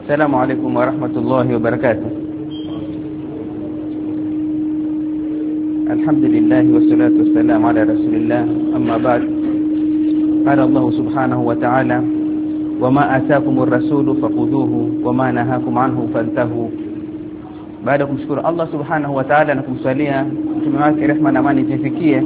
السلام عليكم ورحمة الله وبركاته. الحمد لله والصلاة والسلام على رسول الله. أما بعد، قال الله سبحانه وتعالى: وما آتاكم الرسول فخذوه وما نهاكم عنه فانتهوا. baada ya kumshukuru Allah subhanahu wa ta'ala na kumsalia mtume wake rehema na amani zifikie,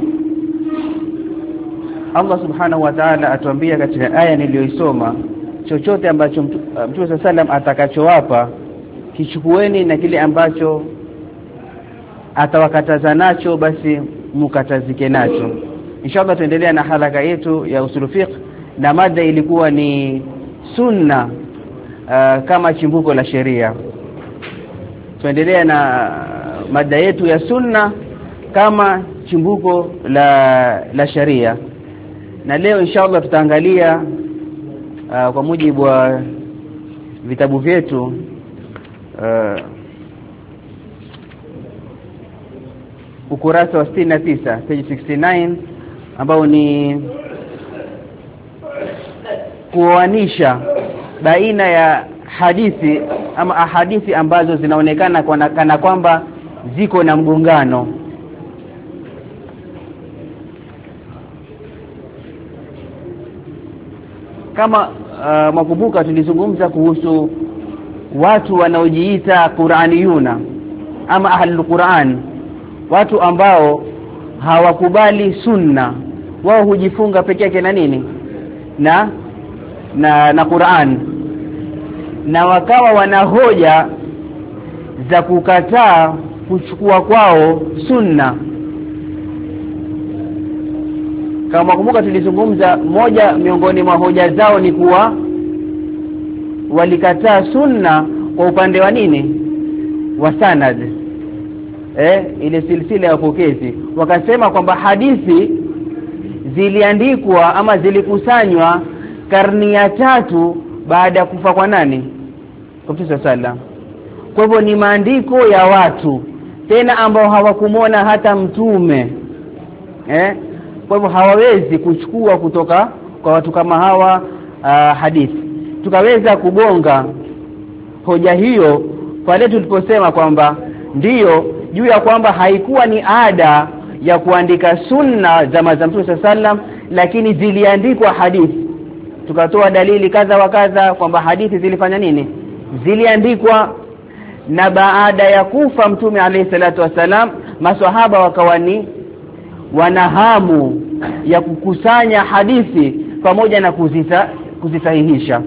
Allah subhanahu wa ta'ala atuambia katika aya niliyoisoma, chochote ambacho Mtume sallam atakachowapa kichukueni, na kile ambacho atawakataza nacho basi mukatazike nacho. Inshallah tuendelea na halaka yetu ya usul fiqh, na mada ilikuwa ni sunna kama chimbuko la sheria. Tuendelea na mada yetu ya sunna kama chimbuko la sharia, na leo inshallah tutaangalia kwa mujibu wa vitabu vyetu ukurasa wa 69 page 69, ambao ni kuoanisha baina ya hadithi ama ahadithi ambazo zinaonekana kana kwamba ziko na mgongano. Kama makumbuka tulizungumza kuhusu watu wanaojiita Qur'aniyuna ama ahlul Qur'an, watu ambao hawakubali sunna, wao hujifunga pekee yake na nini na Qur'an, na wakawa wanahoja za kukataa kuchukua kwao sunna. Kama kumbuka tulizungumza, moja miongoni mwa hoja zao ni kuwa walikataa sunna kwa upande wa nini, wa sanad, ile silsila ya upokezi. Wakasema kwamba hadithi ziliandikwa ama zilikusanywa karni ya 3 baada ya kufa kwa nani, kwa Mtume sallam. Kwa hivyo ni maandiko ya watu tena ambao hawakumuona hata mtume, kwa hivyo hawawezi kuchukua kutoka kwa watu kama hawa hadithi. Tukaweza kugonga hoja hiyo pale tuliposema kwamba ndiyo juu ya kwamba haikuwa ni ada ya kuandika sunna zama za Mtume sallam, lakini ziliandikwa hadithi. Tukatoa dalili kadha wa kadha kwamba hadithi zilifanya nini, ziliandikwa. Na baada ya kufa Mtume alayhi salatu wasalam, maswahaba wakawa ni wanahamu ya kukusanya hadithi pamoja na kuzisahihisha.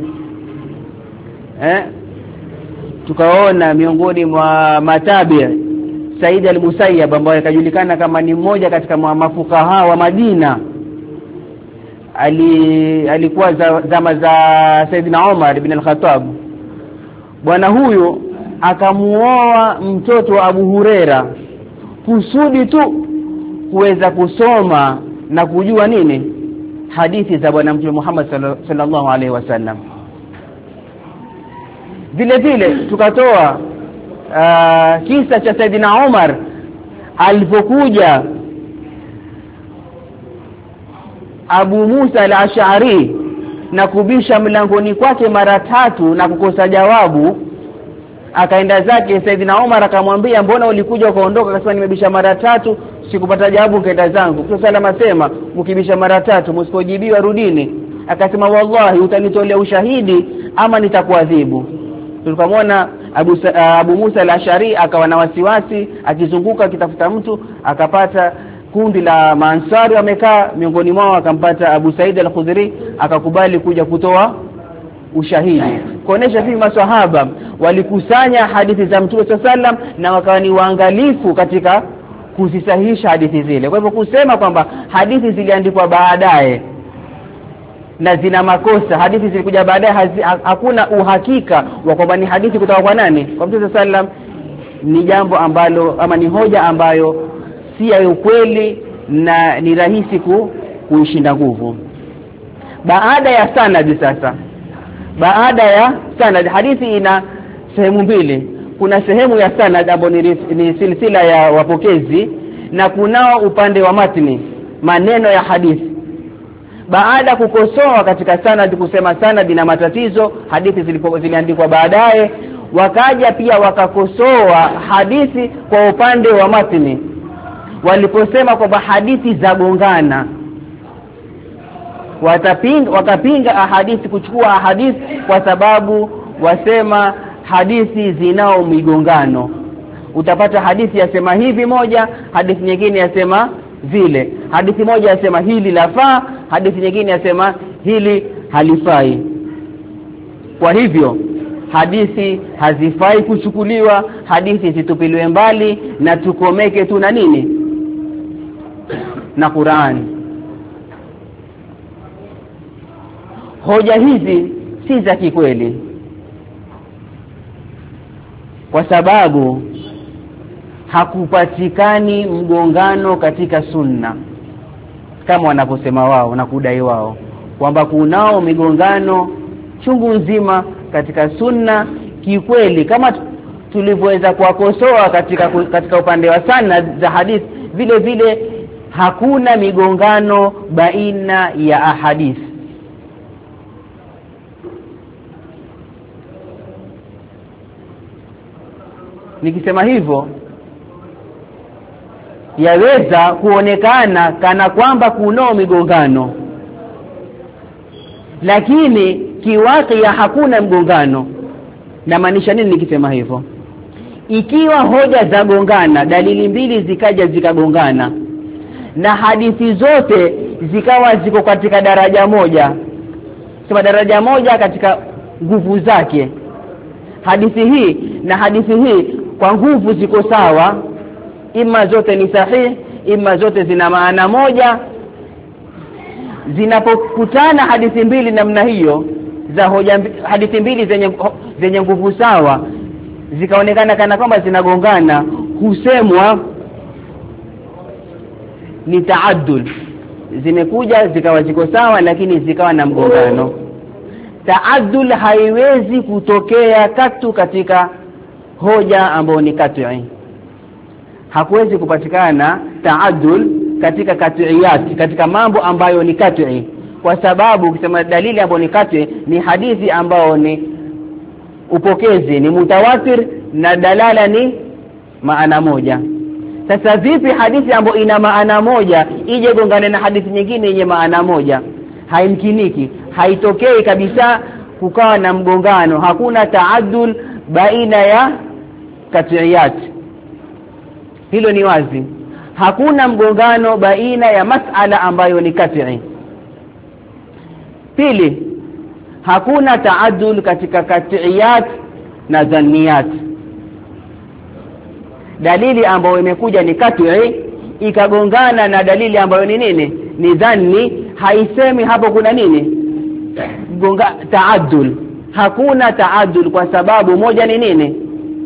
Tukaona miongoni mwa matabi Said al-Musayyab, ambaye kajulikana kama ni mmoja katika mafukaha wa Madina, alikuwa zama za Saidina Umar ibn al-Khattab. Bwana huyo akamuoa mtoto wa Abu Huraira kusudi tu kuweza kusoma na kujua nini, hadithi za bwana Mtume Muhammad sallallahu alaihi wasallam. Vile vile tukatoa kisa cha Saidina Umar alipokuja Abu Musa al-Ash'ari na kubisha mlangoni kwake mara 3 na kukosa jawabu. Akaenda zake Saidina Umar akamwambia, mbona ulikuja ukaondoka? Akasema, nimebisha mara 3 sikupata jawabu, kaenda zangu. Mtume sallallahu alayhi wasallam asema, mkibisha mara 3 msipojibiwa rudini. Akasema, wallahi utanitolea ushahidi ama nitakuadhibu. Tulikamwona Abu Musa al-Ash'ari akawa na wasiwasi, akizunguka akitafuta mtu, akapata kundi la Maansari wamekaa, miongoni mwao akampata Abu Said al-Khudri, akakubali kuja kutoa ushahidi kuonesha hivi maswahaba walikusanya hadithi za Mtume sallam na wakawa ni waangalifu katika kuzisahihisha hadithi zile. Kwa hivyo kusema kwamba hadithi ziliandikwa baadaye na zina makosa, hadithi zilikuja baadaye, hakuna uhakika wa kwamba ni hadithi kutoka kwa nani, kwa Mtume sallam, ni jambo ambalo ama ni hoja ambayo si ya ukweli na ni rahisi kuishinda nguvu. Baada ya sanad sasa, baada ya sanad, hadithi ina sehemu mbili. Kuna sehemu ya sanad ambayo ni silsila ya wapokezi, na kunao upande wa matni, maneno ya hadithi. baada kukosoa katika sanad, kusema sanad ina matatizo, hadithi ziliandikwa baadaye, wakaja pia wakakosoa hadithi kwa upande wa matni waliposema kwamba hadithi zagongana. Wakapinga ahadithi, kuchukua ahadithi kwa sababu wasema hadithi zinao migongano. Utapata hadithi yasema hivi moja, hadithi nyingine yasema vile. Hadithi moja yasema hili lafaa, hadithi nyingine yasema hili halifai. Kwa hivyo hadithi hazifai kuchukuliwa, hadithi zitupiliwe mbali na tukomeke tu na nini? Na Qur'an. Hoja hizi si za kikweli, kwa sababu hakupatikani mgongano katika sunna kama wanavyosema wao na kudai wao kwamba kunao migongano chungu nzima katika sunna. Kikweli kama tulivyoweza kuwakosoa katika upande wa sanad za hadithi, vile vile hakuna migongano baina ya ahadithi. Nikisema hivyo yaweza kuonekana kana kwamba kunao migongano, lakini kiwakia hakuna mgongano. Na maanisha nini nikisema hivyo? Ikiwa hoja za gongana, dalili mbili zikaja zikagongana na hadithi zote zikawa ziko katika daraja moja, sema daraja moja katika nguvu zake, hadithi hii na hadithi hii kwa nguvu ziko sawa, ima zote ni sahihi, ima zote zina maana moja. Zinapokutana hadithi mbili namna hiyo za hoja, hadithi mbili zenye nguvu sawa zikaonekana kana kwamba zinagongana, husemwa ni taaddul. Zimekuja zikawa ziko sawa lakini zikawa na mgongano. Taaddul haiwezi kutokea katu katika hoja ambayo ni kat'i. Hakuwezi kupatikana taaddul katika kat'iyat, katika mambo ambayo ni kat'i, kwa sababu ukisema dalili ambayo ni kat'i ni hadithi ambayo ni upokezi ni mutawatir na dalala ni maana moja. Sasa vipi hadithi ambayo ina maana moja ije gongane na hadithi nyingine yenye maana moja? Haimkiniki, haitokei kabisa kukawa na mgongano. Hakuna taaddul baina ya kat'iyat, hilo ni wazi. Hakuna mgongano baina ya masala ambayo ni kat'i. Pili, hakuna taaddul katika kat'iyat na dhanniyat. Dalili ambayo imekuja ni kat'i ikagongana na dalili ambayo ni nini? Ni dhanni, haisemi hapo kuna nini? Taaddul. Hakuna taaddul kwa sababu moja ni nini?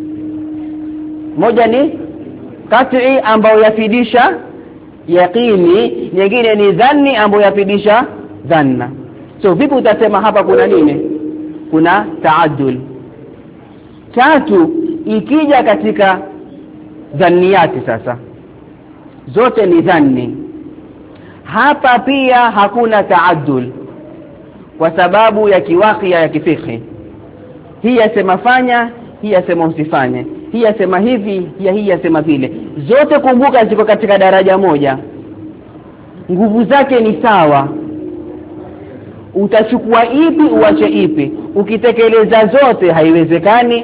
Moja ni kat'i ambayo yafidisha yaqini, nyingine ni dhanni ambayo yafidisha dhanna. So vipi utasema hapa kuna nini? Kuna taaddul. Tatu, ikija katika dhanniyati, sasa zote ni dhanni, hapa pia hakuna taaddul kwa sababu ya kiwakia ya kifikhi. Hii yasema fanya, hii yasema usifanye, hii yasema hivi, hii yasema vile. Zote kumbuka ziko katika daraja moja, nguvu zake ni sawa. Utachukua ipi uache ipi? Ukitekeleza zote haiwezekani.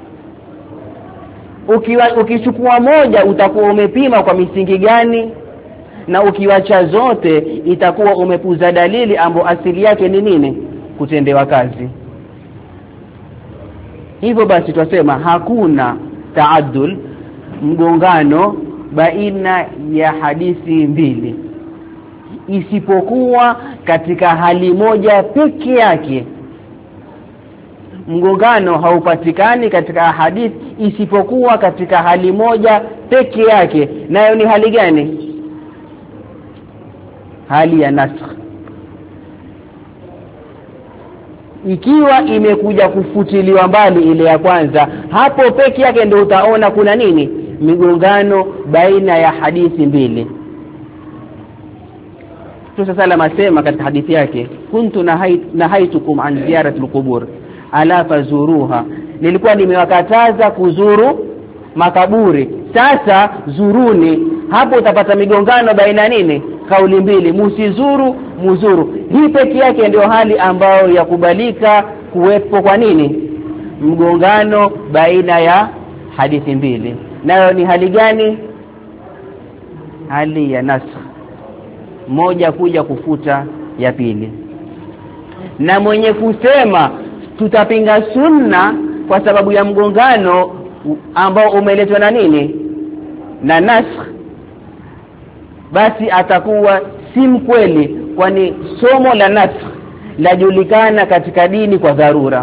Ukichukua moja utakuwa umepima kwa misingi gani? Na ukiwacha zote itakuwa umepuza dalili ambayo asili yake ni nini? Kutendewa kazi. Hivyo basi twasema hakuna taaddul, mgongano baina ya hadithi mbili, isipokuwa katika hali moja peke yake. Mgongano haupatikani katika hadithi isipokuwa katika hali moja peke yake, nayo ni hali gani? Hali ya nasakh. Ikiwa imekuja kufutiliwa mbali ile ya kwanza, hapo peke yake ndio utaona kuna nini? Migongano baina ya hadithi mbili. Mtume sallam asema katika hadithi yake, kuntu nahaitukum an ziyarati alqubur ala fazuruha, nilikuwa nimewakataza kuzuru makaburi, sasa zuruni. Hapo utapata migongano baina nini? Kauli mbili, musizuru muzuru. Hii pekee yake ndio hali ambayo yakubalika kuwepo. Kwa nini mgongano baina ya hadithi mbili? Nayo ni hali gani? Hali ya nasakh, moja kuja kufuta ya pili. Na mwenye kusema tutapinga sunna kwa sababu ya mgongano ambao umeletwa na nini? Na nasakh, basi atakuwa si mkweli, kwani somo la nasakh lajulikana katika dini kwa dharura.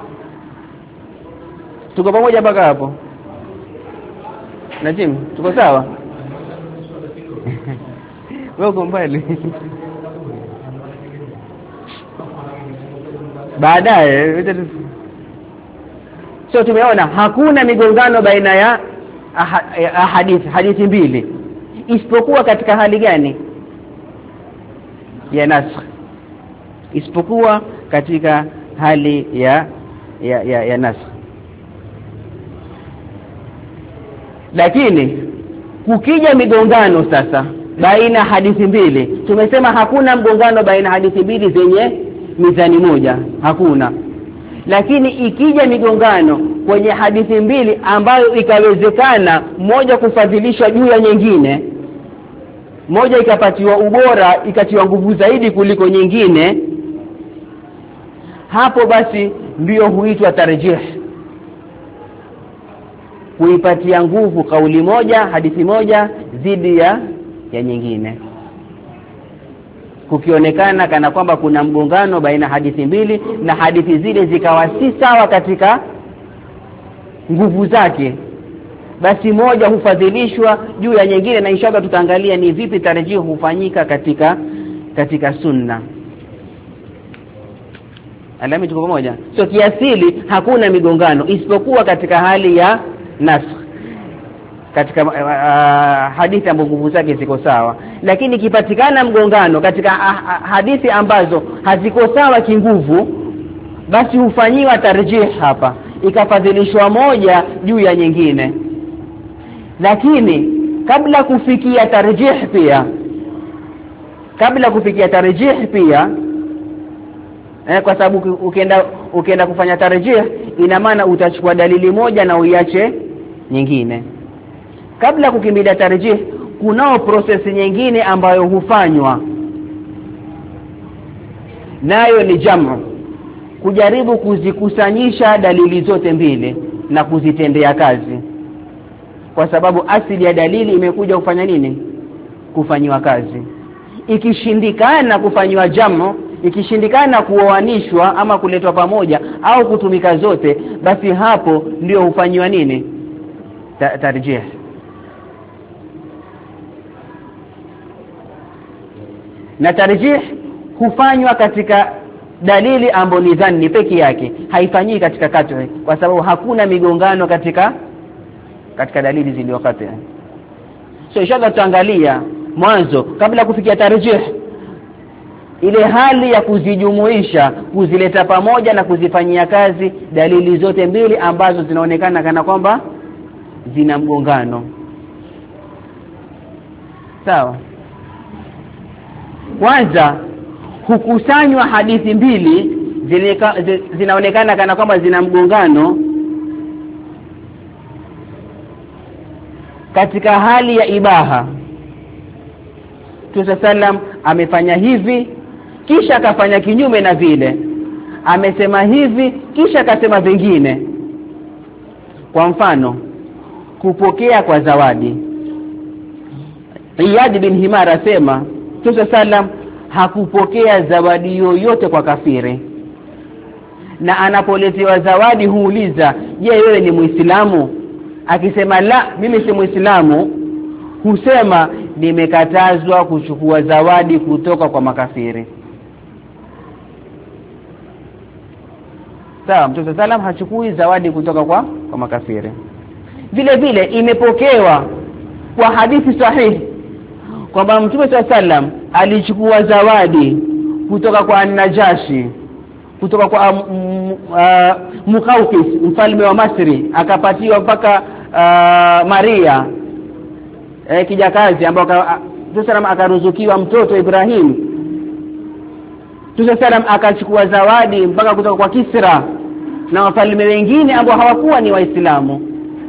Tuko pamoja mpaka hapo? Najim, tuko sawa? Wewe uko mbali. Baadaye so tumeona hakuna migongano baina ya hadithi mbili, isipokuwa katika hali gani? Ya nasakh, isipokuwa katika hali ya nasakh. Lakini kukija migongano sasa baina hadithi mbili, tumesema hakuna mgongano baina hadithi mbili zenye mizani moja, hakuna. Lakini ikija migongano kwenye hadithi mbili ambayo ikawezekana moja kufadhilishwa juu ya nyingine, moja ikapatiwa ubora, ikatiwa nguvu zaidi kuliko nyingine, hapo basi ndio huitwa tarjih, kuipatia nguvu kauli moja, hadithi moja dhidi ya nyingine. Kukionekana kana kwamba kuna mgongano baina hadithi mbili na hadithi zile zikawa si sawa katika nguvu zake, basi moja hufadhilishwa juu ya nyingine. Na inshallah tutaangalia ni vipi tarjih hufanyika katika sunna. Alami, tuko pamoja? So kiasili hakuna migongano isipokuwa katika hali ya nasakh, katika hadithi ambazo nguvu zake ziko sawa. Lakini kipatikana mgongano katika hadithi ambazo haziko sawa kinguvu, basi hufanyiwa tarjih hapa, ikafadhilishwa moja juu ya nyingine. Lakini kabla kufikia tarjih pia kwa sababu ukienda kufanya tarjih, ina maana utachukua dalili moja na uiache nyingine. Kabla kukimbilia tarjih, kunao process nyingine ambayo hufanywa, nayo ni jamu, kujaribu kuzikusanyisha dalili zote mbili na kuzitendea kazi, kwa sababu asili ya dalili imekuja kufanya nini? Kufanywa kazi. Ikishindikana kufanywa jamu, ikishindikana kuoanishwa ama kuletwa pamoja au kutumika zote, basi hapo ndio hufanywa nini? Tarjih. Na tarjih hufanywa katika dalili ambayo ni dhanni peke yake, haifanyiki katika kat'i, kwa sababu hakuna migongano katika dalili zilizokat'i. So inshallah tutaangalia mwanzo, kabla kufikia tarjih, ile hali ya kuzijumuisha, kuzileta pamoja na kuzifanyia kazi dalili zote mbili ambazo zinaonekana kana kwamba zina mgongano. Sawa? Kwanza hukusanywa hadithi mbili zinaonekana kana kwamba zina mgongano katika hali ya ibaha. Mtume sallam amefanya hivi kisha akafanya kinyume na vile, amesema hivi kisha akasema vingine. Kwa mfano, kupokea kwa zawadi. Iyad bin Himar asema Mtume sallam hakupokea zawadi yoyote kwa kafiri, na anapoletewa zawadi huuliza, je, wewe ni Muislamu? Akisema la, mimi si Muislamu, husema nimekatazwa kuchukua zawadi kutoka kwa makafiri. Sawa, Mtume sallam hachukui zawadi kutoka kwa makafiri. Vile vile imepokewa kwa hadithi sahihi kwamba Mtume sallam alichukua zawadi kutoka kwa Najashi, kutoka kwa Mukaukis mfalme wa Misri, akapatiwa mpaka Maria kijakazi ambao Tusalam akaruzukiwa mtoto Ibrahim. Tusalam akachukua zawadi mpaka kutoka kwa Kisra na wafalme wengine ambao hawakuwa ni Waislamu.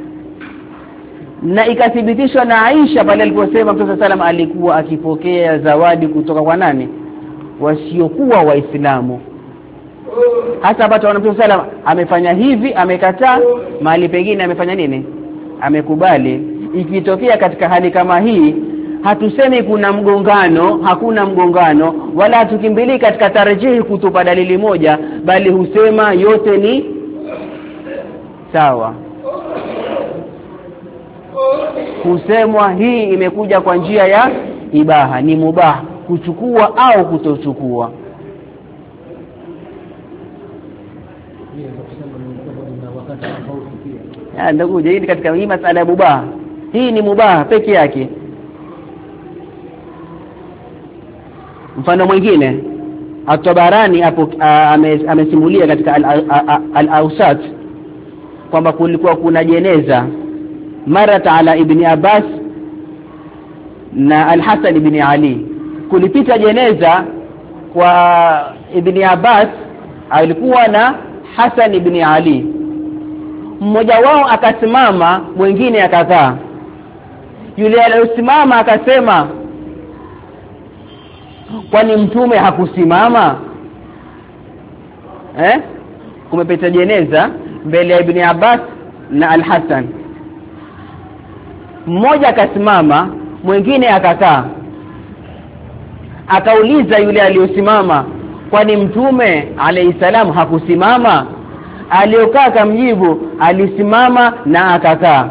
Na ikathibitishwa na Aisha pale aliposema Mtume sallam alikuwa akipokea zawadi kutoka kwa nani? Wasiokuwa Waislamu. Hasa hapa tunaona Mtume sallam amefanya hivi, amekataa, mahali pengine amefanya nini? Amekubali. Ikitokea katika hali kama hii, hatusemi kuna mgongano, hakuna mgongano, wala hatukimbili katika tarjihi kutupa dalili moja, bali husema yote ni sawa. Husemwa hii imekuja kwa njia ya ibaha, ni mubah kuchukua au kutochukua. Ndio hii katika hii masala ya mubah. Hii ni mubah peke yake. Mfano mwingine At-Tabarani hapo amesimulia katika al-Awsat kwamba kulikuwa kuna jeneza marata ala ibn Abbas na al-Hasan ibn Ali. Kulipita jeneza kwa ibn Abbas, alikuwa na Hasan ibn Ali. Mmoja wao akasimama, mwingine akakaa. Yule aliyosimama akasema, kwani mtume hakusimama? Kumepita jeneza mbele ya ibn Abbas na al-Hasan. Mmoja akasimama, mwingine akakaa. Akauliza yule aliyosimama, kwani mtume alayhi salam hakusimama? Aliyokaa akamjibu, alisimama na akakaa.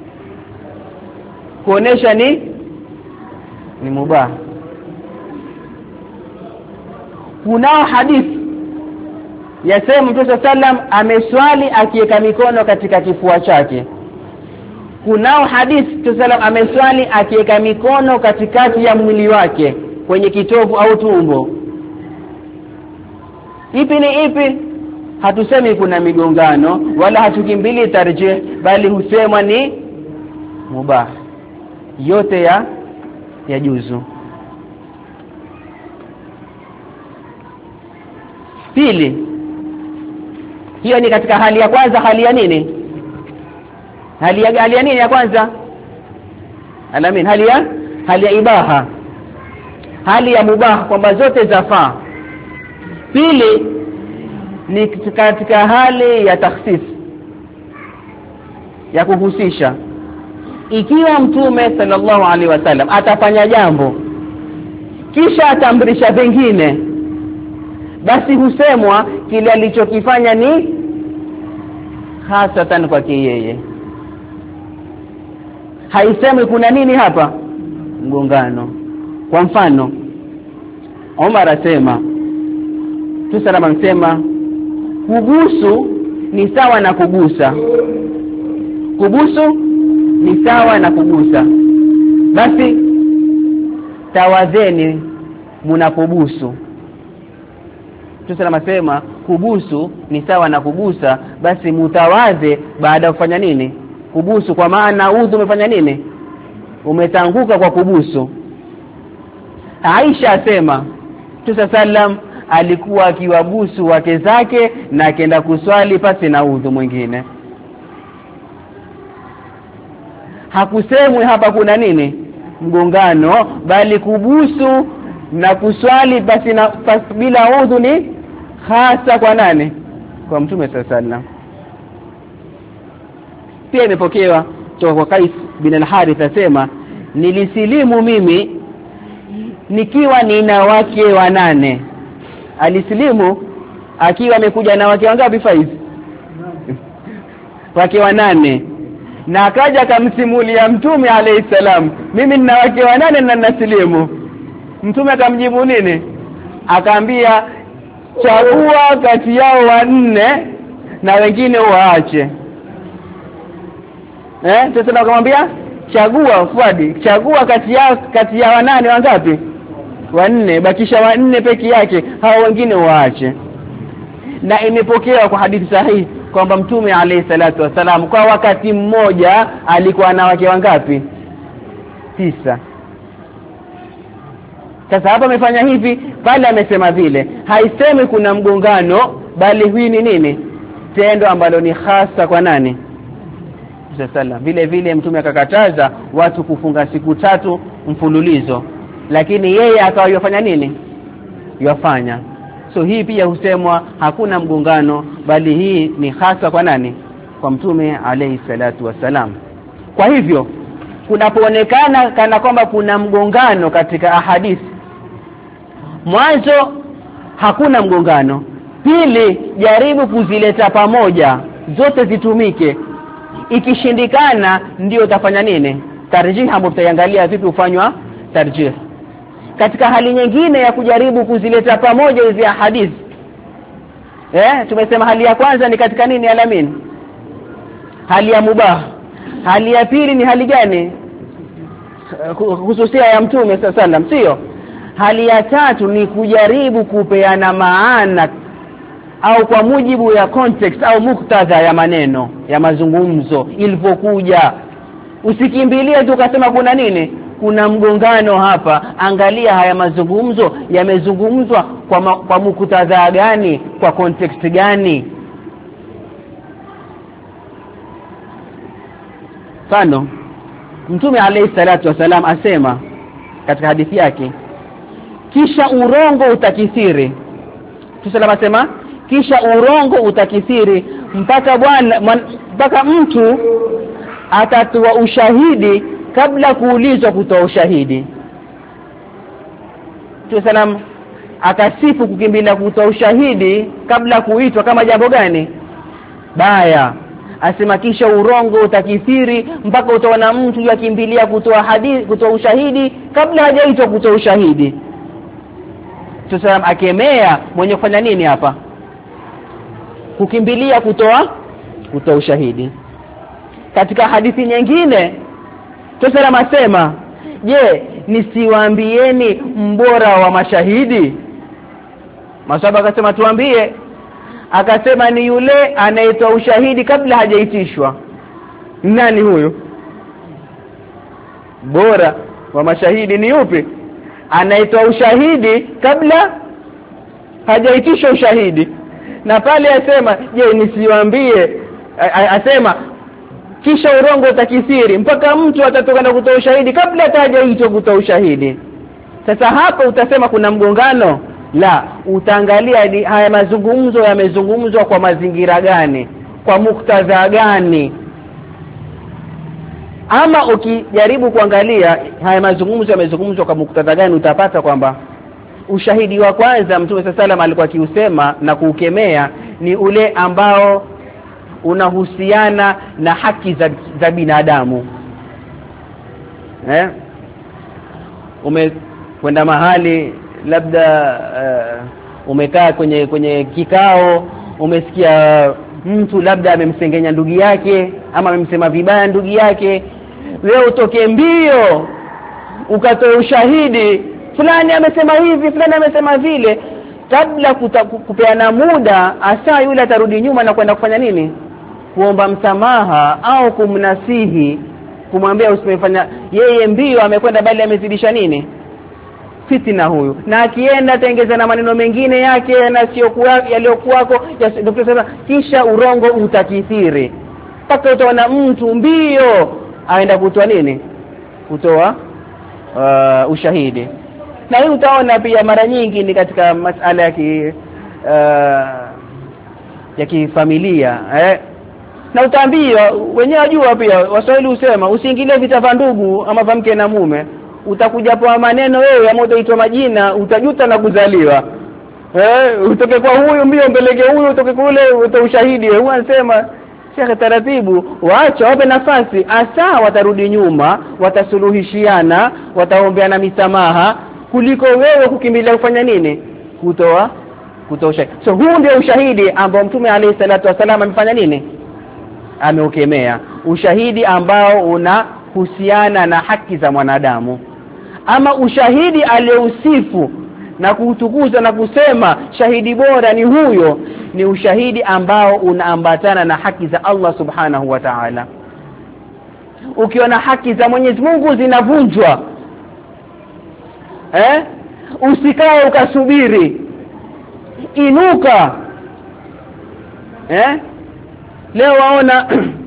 Kuonesha ni mubah. Kunao hadithi yasema Mtume sallam ameswali akiweka mikono katika kifua chake. Kunao hadithi Mtume sallam ameswali akiweka mikono katikati ya mwili wake, kwenye kitovu au tumbo. Ipi ni ipi? Hatusemi kuna migongano wala hatukimbili tarjih, bali husema ni mubah. Yote ya juzu. Pili, hiyo ni katika hali ya kwanza. Hali ya nini? Hali ya nini ya kwanza? Alamin, hali ya ibaha, hali ya mubah, kwamba zote zafaa. Pili ni katika hali ya takhsis, ya kuhusisha. Ikiwa Mtume sallallahu alaihi wasallam atafanya jambo kisha atamrisha vingine, basi husemwa kile alichokifanya ni hasatan kwake yeye. Haisemi kuna nini hapa? Mgongano. Kwa mfano, Umar asema, Tusalama msema, kubusu ni sawa na kugusa. Kubusu ni sawa na kugusa. Basi tawadheni mnapobusu. Tusalama sema kubusu ni sawa na kugusa, basi mutawadhe baada ya kufanya nini? Kubusu, kwa maana udhu umefanya nini? Umetanguka kwa kubusu. Aisha asema Tusallam alikuwa akiwabusu wake zake na akaenda kuswali pasi na udhu mwingine. Hakusemwi hapa kuna nini? Mgongano, bali kubusu na kuswali basi na bila udhu ni hasa kwa nani? Kwa Mtume sallam. Pia imepokewa kutoka kwa Qais bin al-Harith asema, nilisilimu mimi nikiwa nina wake 8. Alisilimu akiwa amekuja na wake wangapi? 5. Wake 8. Na akaja akamsimulia Mtume alayhi salam, mimi nina wake 8 na ninasilimu. Mtume akamjibu nini? Akaambia, chagua kati yao 4 na wengine waache. Sasa akamwambia, chagua Fuadi, chagua kati ya 8 wangapi? wanne, bakisha wanne peke yake, hao wengine waache. Na imepokewa kwa hadithi sahihi kwamba Mtume alayhi salatu wasalam kwa wakati mmoja alikuwa na wake wangapi? 9. Sasa hapa amefanya hivi, pale amesema vile. Haisemi kuna mgongano, bali hii ni nini? Tendo ambalo ni hasa kwa nani? Sala. Vile vile Mtume akakataza watu kufunga siku 3 mfululizo, lakini yeye akawa yafanya nini? Yafanya. So hii pia husemwa hakuna mgongano, bali hii ni hasa kwa nani? Kwa Mtume alayhi salatu wasalam. Kwa hivyo kunapoonekana kana kwamba kuna mgongano katika ahadithi, mwanzo hakuna mgongano, pili jaribu kuzileta pamoja zote zitumike. Ikishindikana ndio utafanya nini? Tarjih, ambapo tutaangalia vipi ufanywa tarjih. Katika hali nyingine ya kujaribu kuzileta pamoja hizi hadithi, tumesema hali ya kwanza ni katika nini? Alamin, hali ya mubah. Hali ya pili ni hali gani? Hususia ya Mtume sallam, sio? Hali ya tatu ni kujaribu kupeana maana au kwa mujibu ya context au muktadha ya maneno ya mazungumzo ilivyokuja. Usikimbilie tu ukasema kuna nini? Kuna mgongano hapa. Angalia haya mazungumzo yamezungumzwa kwa muktadha gani, kwa context gani. Mfano, Mtume alayhi salatu wasalam asema katika hadithi yake, kisha urongo utakithiri. Tusalama asema kisha urongo utakithiri mpaka mtu atatoa ushahidi kabla kuulizwa kutoa ushahidi. Tusalama akasifu kukimbilia kutoa ushahidi kabla kuitwa kama jambo gani? Baya. Asema kisha urongo utakithiri mpaka utaona mtu yakimbilia kutoa ushahidi kabla hajaitwa kutoa ushahidi. Tusalama akemea mwenye kufanya nini hapa? Kukimbilia kutoa ushahidi. Katika hadithi nyingine tusalama asema, je, nisiwaambieni mbora wa mashahidi? Maswahaba akasema tuambie. Akasema ni yule anayetoa ushahidi kabla hajaitishwa. Nani huyo? Bora wa mashahidi ni yupi? Anayetoa ushahidi kabla hajaitishwa ushahidi. Na pale asema, je, nisiwaambie, asema kisha urongo utakithiri mpaka mtu atatoka na kutoa ushahidi kabla hajaitwa kutoa ushahidi. Sasa hapa utasema kuna mgongano? La, utaangalia haya mazungumzo yamezungumzwa kwa mazingira gani, kwa muktadha gani. Ama ukijaribu kuangalia haya mazungumzo yamezungumzwa kwa muktadha gani, utapata kwamba ushahidi wa kwanza Mtume sallam alikuwa akiusema na kuukemea ni ule ambao unahusiana na haki za binadamu. Umekwenda mahali labda umekaa kwenye kikao, umesikia mtu labda amemsengenya ndugu yake ama amemsema vibaya ndugu yake, wewe utoke mbio ukatoa ushahidi, fulani amesema hivi, fulani amesema vile, kabla kupeana muda asa yule atarudi nyuma na kwenda kufanya nini? Kuomba msamaha au kumnasihi, kumwambia usifanye. Yeye mbio amekwenda, bali amezidisha nini? Fitina huyu. Na akienda tengeza na maneno mengine yake na sio yaliyokuwako. Dr. sema kisha urongo utakithiri mpaka utaona mtu mbio aenda kutoa nini? Kutoa ushahidi. Na hii utaona pia mara nyingi ni katika masuala ya kifamilia, na utaambiwa wenyewe wajua pia Waswahili husema usiingilie vita vya ndugu ama vya mke na mume. Utakuja kwa maneno wewe ama utaitwa majina, utajuta na kuzaliwa. Utoke kwa huyu mbio mbeleke huyu, utoke kule utoe ushahidi. Huyu anasema Sheikh taratibu, waacha wape nafasi, asa watarudi nyuma, watasuluhishiana, wataombeana misamaha, kuliko wewe kukimbilia kufanya nini? Kutoa ushahidi. So huu ndio ushahidi ambao Mtume alayhi salatu wasallam amefanya nini? Ameukemea. Ushahidi ambao unahusiana na haki za mwanadamu. ama ushahidi aliyousifu na kuutukuza na kusema shahidi bora ni huyo, ni ushahidi ambao unaambatana na haki za Allah subhanahu wa ta'ala. Ukiona haki za Mwenyezi Mungu zinavunjwa, usikae ukasubiri, inuka. Leo waona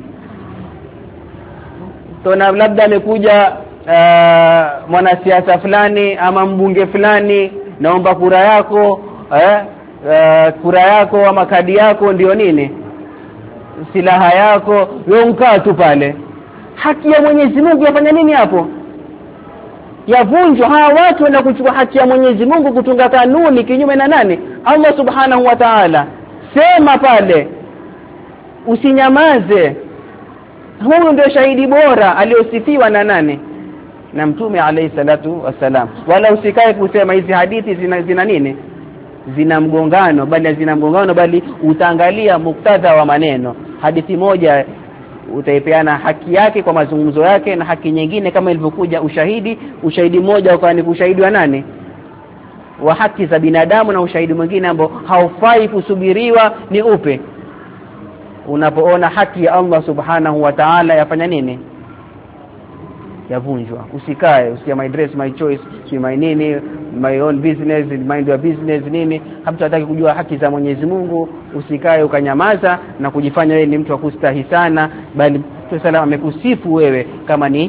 tuna labda amekuja mwanasiasa fulani ama mbunge fulani, naomba kura yako, kura yako ama kadi yako ndio nini, silaha yako. Wewe ukaa tu pale, haki ya Mwenyezi Mungu yafanya nini hapo? Yavunjwa. Hawa watu wanaenda kuchukua haki ya Mwenyezi Mungu, kutunga kanuni kinyume na nani? Allah subhanahu wa ta'ala. Sema pale, usinyamaze. Huyu ndio shahidi bora aliyosifiwa na nani? Na Mtume alayhi salatu wasalam. Wala usikae kusema hizi hadithi zina nini, zina mgongano, bali zina mgongano, bali utaangalia muktadha wa maneno. Hadithi moja utaipeana haki yake kwa mazungumzo yake, na haki nyingine kama ilivyokuja ushahidi mmoja ukawa ni ushahidi wa nani, wa haki za binadamu, na ushahidi mwingine ambao haufai kusubiriwa ni upe. Unapoona haki ya Allah subhanahu wa ta'ala yafanya nini, yavunjwa, usikae usia my dress my choice, si my nini, my own business, mind your business nini. Hata hataki kujua haki za Mwenyezi Mungu, usikae ukanyamaza na kujifanya wewe ni mtu wa kustahi sana, bali Mtume amekusifu wewe kama ni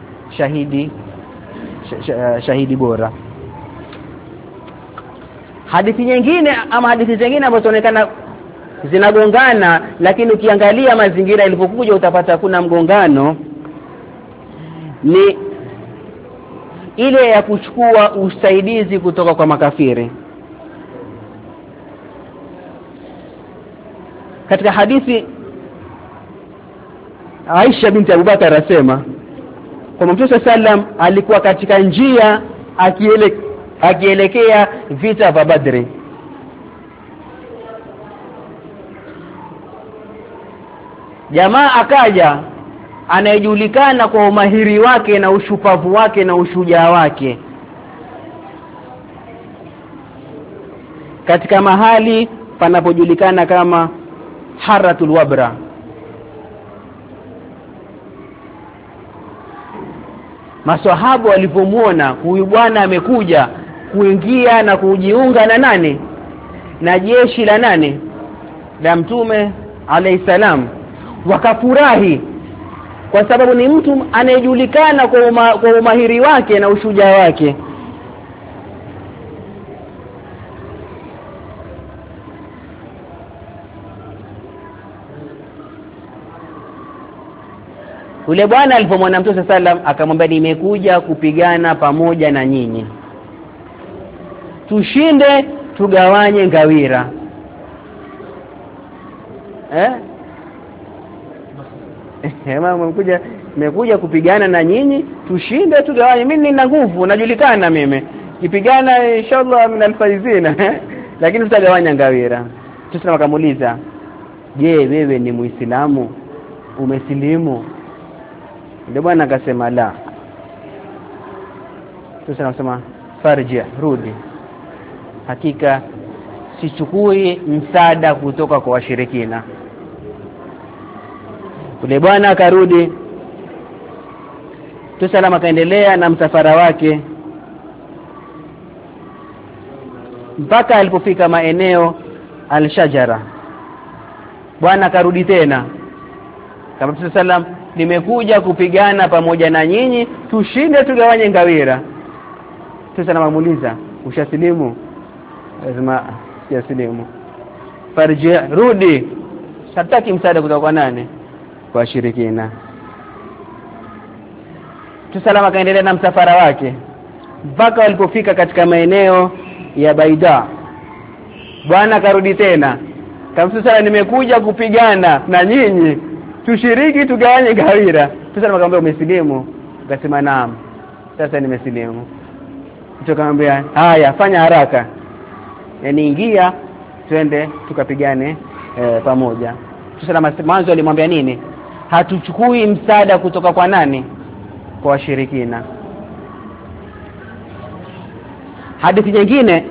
shahidi bora. Hadithi nyingine ama hadithi zingine ambazo zinaonekana zinagongana, lakini ukiangalia mazingira ilipokuja utapata kuna mgongano, ni ile ya kuchukua usaidizi kutoka kwa makafiri. Katika hadithi Aisha binti Abu Bakar asema kwamba Mtume sallam alikuwa katika njia akielekea vita vya Badri. Jamaa akaja anayejulikana kwa umahiri wake na ushupavu wake na ushujaa wake katika mahali panapojulikana kama Haratul Wabra. Maswahaba walipomuona huyu bwana amekuja kuingia na kujiunga na nani, na jeshi la nani, la Mtume alayhi salam, wakafurahi kwa sababu ni mtu anayejulikana kwa umahiri wake na ushujaa wake. Ule bwana alipomwona Mtume sallam akamwambia, nimekuja kupigana pamoja na nyinyi, tushinde tugawanye ngawira. Nimekuja kupigana na nyinyi, tushinde tugawanye. Mimi nina nguvu, najulikana mimi, kipigana inshallah min alfaizina lakini tutagawanya ngawira. Tusema akamuuliza, je, wewe ni Muislamu, umesilimu? Ndio bwana akasema la. Tusema farji, rudi, hakika sichukui msaada kutoka kwa washirikina. Ule bwana akarudi. Tusalama akaendelea na msafara wake mpaka alipofika maeneo al-Shajara. Bwana akarudi tena, kama Mtume sallam, nimekuja kupigana pamoja na nyinyi, tushinde tugawanye ngawira. Tusalama amuuliza, ushasilimu? Lazima sijasilimu. Farji, rudi, hataki msaada kutoka kwa nani? Kwa shirikina. Tusalama akaendelea na msafara wake mpaka walipofika katika maeneo ya Baida. Bwana akarudi tena, kama sasa nimekuja kupigana na nyinyi, tushiriki tugawanye gawira. Tusalama akamwambia, umesilimu? Akasema naam, sasa nimesilimu. Tukamwambia, haya fanya haraka, yani ingia twende tukapigane pamoja. Tusalama mwanzo alimwambia nini? Hatuchukui msaada kutoka kwa nani? Kwa washirikina. hadithi nyingine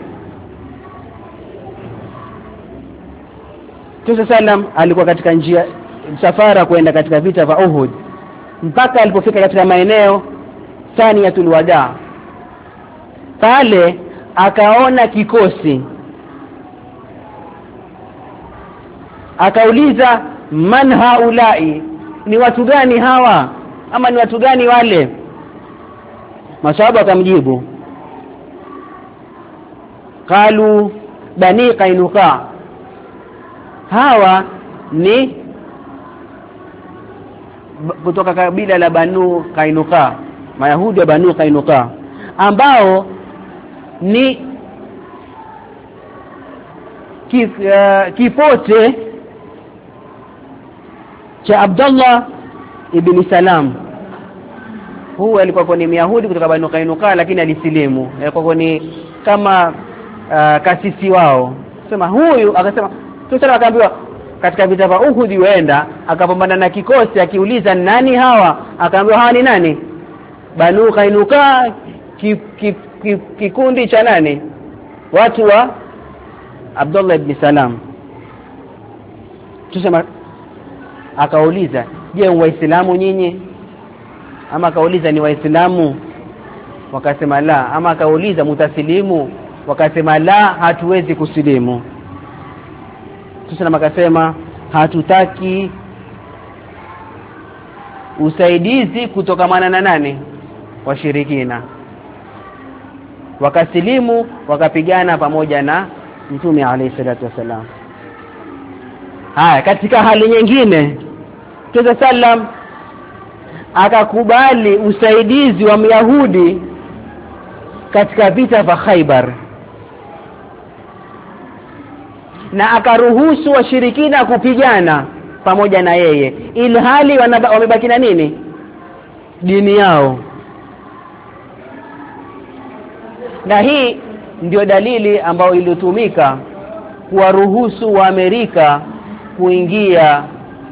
Mtume sallam alikuwa katika njia msafara kwenda katika vita vya Uhud, mpaka alipofika katika maeneo Thaniyatul Wada, pale akaona kikosi, akauliza man haulai, ni watu gani hawa ama ni watu gani wale? Masahaba akamjibu qalu bani Qainuqa, hawa ni kutoka kabila la Banu Qainuqa, Mayahudi wa Banu Qainuqa, ambao ni kipote cha Abdullah ibn Salam. Huyu alikuwa ni Myahudi kutoka Banu Qainuqa, lakini alisilimu. Alikuwa ni kama kasisi wao. Sema huyu, akasema tusema, akaambiwa katika vita vya Uhud yuenda akapambana na kikosi, akiuliza nani hawa, akaambiwa hawa ni nani? Banu Qainuqa, kikundi cha nani? Watu wa Abdullah ibn Salam. Tusema akauliza, je, waislamu nyinyi? Ama akauliza ni waislamu? Wakasema la. Ama akauliza mutasilimu? Wakasema la, hatuwezi kusilimu. Tusema akasema hatutaki usaidizi kutokamana na nani? Washirikina. Wakasilimu, wakapigana pamoja na Mtume alayhi salatu wasalam. Haya, katika hali nyingine Mtume sallam akakubali usaidizi wa Myahudi katika vita vya Khaibar, na akaruhusu washirikina kupigana pamoja na yeye, ili hali wamebaki na nini? Dini yao. Na hii ndio dalili ambayo ilitumika kuwaruhusu wa Amerika kuingia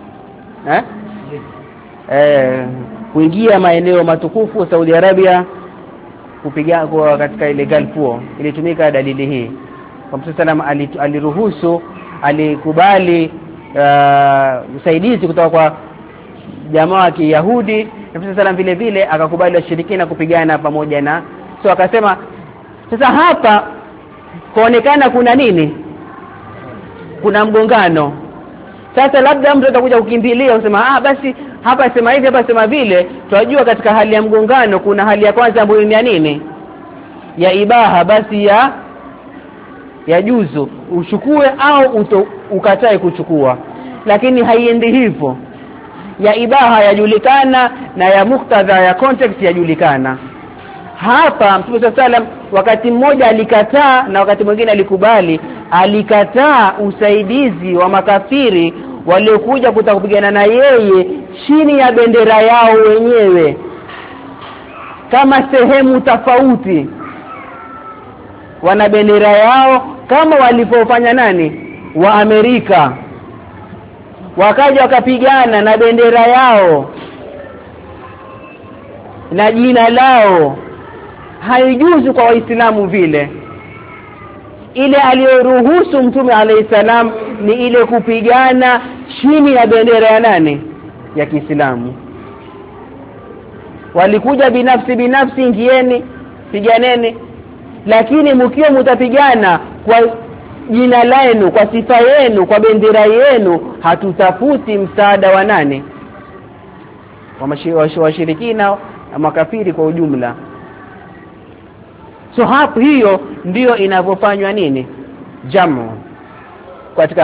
kuingia maeneo matukufu Saudi Arabia kupiga katika ile Gulf War. Ilitumika dalili hii. Kwa Mtume sallam aliruhusu, alikubali usaidizi kutoka kwa jamaa wa Kiyahudi, na Mtume sallam vile vile akakubali washirikina kupigana pamoja na. So akasema sasa hapa kuonekana kuna nini? Kuna mgongano. Sasa labda mtu atakuja kukimbilia usema basi hapa sema hivi, hapa sema vile. Tunajua katika hali ya mgongano kuna hali ya kwanza ambayo ni ya nini? Ya ibaha, basi ya juzu uchukue au ukatae kuchukua. Lakini haiendi hivyo. Ya ibaha yajulikana na ya muktadha ya context yajulikana. Hapa Mtume sallam wakati mmoja alikataa na wakati mwingine alikubali. Alikataa usaidizi wa makafiri waliokuja kutaka kupigana na yeye chini ya bendera yao wenyewe, kama sehemu tofauti. Wana bendera yao kama walipofanya nani? Wa Amerika. Wakaja wakapigana na bendera yao na jina lao. Haijuzu kwa Waislamu vile. Ile aliyoruhusu Mtume alayhi salam ni ile kupigana chini ya bendera ya nani? Ya Kiislamu. Walikuja binafsi, ingieni, piganeni. Lakini mkiwa mtapigana kwa jina lenu, kwa sifa yenu, kwa bendera yenu, hatutafuti msaada wa nani? Wa washirikina na makafiri kwa ujumla. So hapo hiyo ndiyo inavyofanywa nini? Jamu katika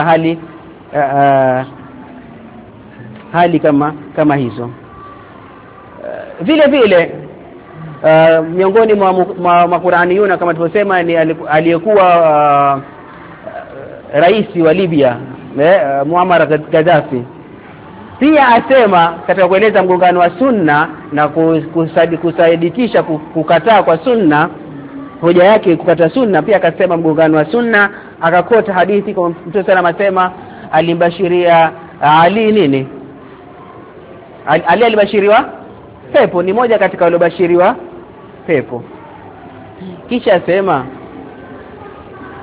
hali kama hizo. Vile vile miongoni mwa Qur'aniyuna kama tulivyosema ni aliyekuwa rais wa Libya Muammar Gaddafi, pia asema katika kueleza mgongano wa sunna na kusadikisha kukataa kwa sunna, hoja yake kukataa sunna, pia akasema mgongano wa sunna. Akakota hadithi kwa Mtume sana asema alimbashiria Ali nini? Ali alibashiriwa pepo, ni moja katika waliobashiriwa pepo. Kisha asema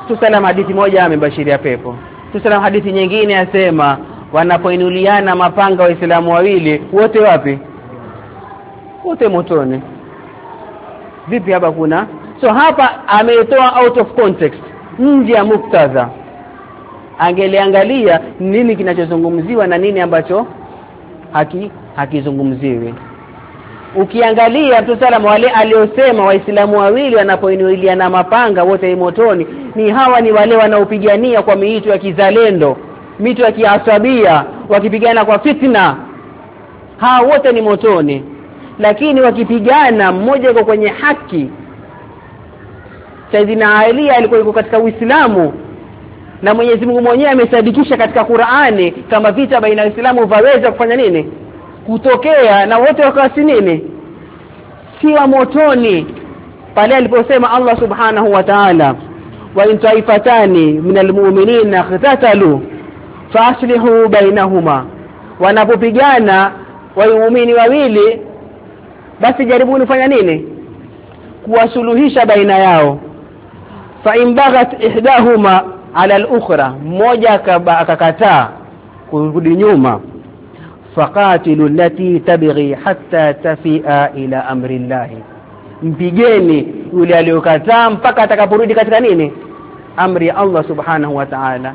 tusalama hadithi moja amebashiria pepo, tusalama hadithi nyingine asema wanapoinuliana mapanga waislamu wawili wote wapi? Wote motoni. Vipi hapa kuna? So hapa ametoa out of context, nje ya muktadha. Angeliangalia nini kinachozungumziwa na nini ambacho hakizungumziwi. Ukiangalia tusalama wale aliosema waislamu wawili wanapoinuliana mapanga wote motoni, ni hawa ni wale wanaopigania kwa miito ya kizalendo, miito ya kiasabia, wakipigana kwa fitna. Hawa wote ni motoni. Lakini wakipigana mmoja yuko kwenye haki. Saidina Ali alikuwa yuko katika Uislamu na Mwenyezi Mungu mwenyewe amesadikisha katika Qur'ani kama vita baina ya Waislamu vaweza kufanya nini? Kutokea, na wote wakawa nini? Si wa motoni. Pale aliposema Allah Subhanahu wa Ta'ala, wa in taifatani minal mu'minina iqtatalu faslihu bainahuma, wanapopigana waumini wawili basi jaribuni fanya nini? Kuwasuluhisha baina yao. Fa in baghat ihdahuma ala al-ukhra, mmoja akakataa kurudi nyuma, faqatilu allati tabghi hatta tafia ila amri Allah, mpigeni yule aliyokataa mpaka atakaporudi katika nini? Amri ya Allah Subhanahu wa Ta'ala.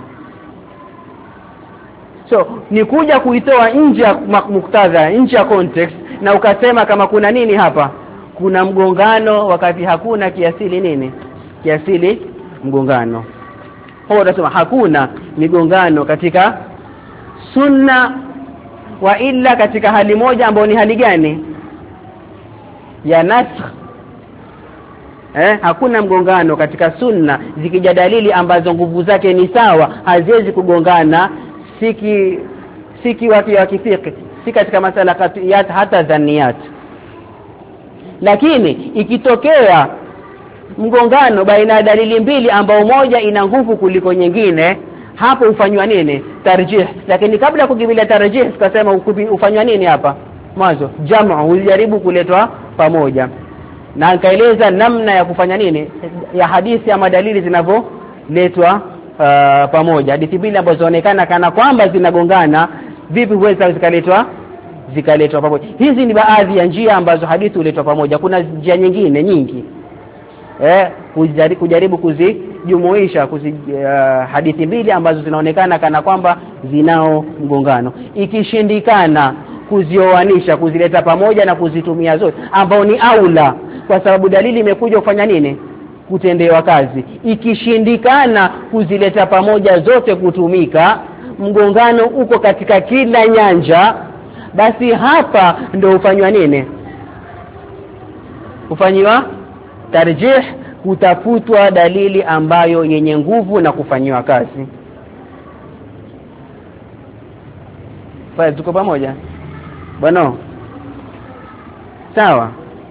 So ni kuja kuitoa nje ya muktadha, nje ya context, na ukasema kama kuna nini hapa? Kuna mgongano, wakati hakuna kiasili nini? Kiasili mgongano. Kwa tunasema hakuna migongano katika sunna, wa illa katika hali moja ambayo ni hali gani? Ya nasakh. Hakuna mgongano katika sunna zikija dalili ambazo nguvu zake ni sawa, haziwezi kugongana, siki wa kifiki, si katika masala qat'iyat hata dhaniyat. Lakini ikitokea mgongano baina ya dalili mbili ambao moja ina nguvu kuliko nyingine, hapo ufanywa nini? Tarjih. Lakini kabla ya kukimbilia tarjih tukasema ufanywa nini hapa? Mwanzo jamu, ujaribu kuletwa pamoja. Na nikaeleza namna ya kufanya nini ya hadithi ama dalili zinavyoletwa pamoja. Hadithi mbili ambazo zinaonekana kana kwamba zinagongana, vipi huweza zikaletwa pamoja? Hizi ni baadhi ya njia ambazo hadithi huletwa pamoja. Kuna njia nyingine nyingi. Kujaribu kuzijumuisha hadithi mbili ambazo zinaonekana kana kwamba zinao mgongano. Ikishindikana kuzioanisha, kuzileta pamoja na kuzitumia zote, ambao ni aula kwa sababu dalili imekuja kufanya nini? Kutendewa kazi. Ikishindikana kuzileta pamoja zote kutumika, mgongano uko katika kila nyanja, basi hapa ndio ufanywa nini? Ufanywa tarjih, kutafutwa dalili ambayo yenye nguvu na kufanywa kazi. Faya, tuko pamoja bwana? Sawa.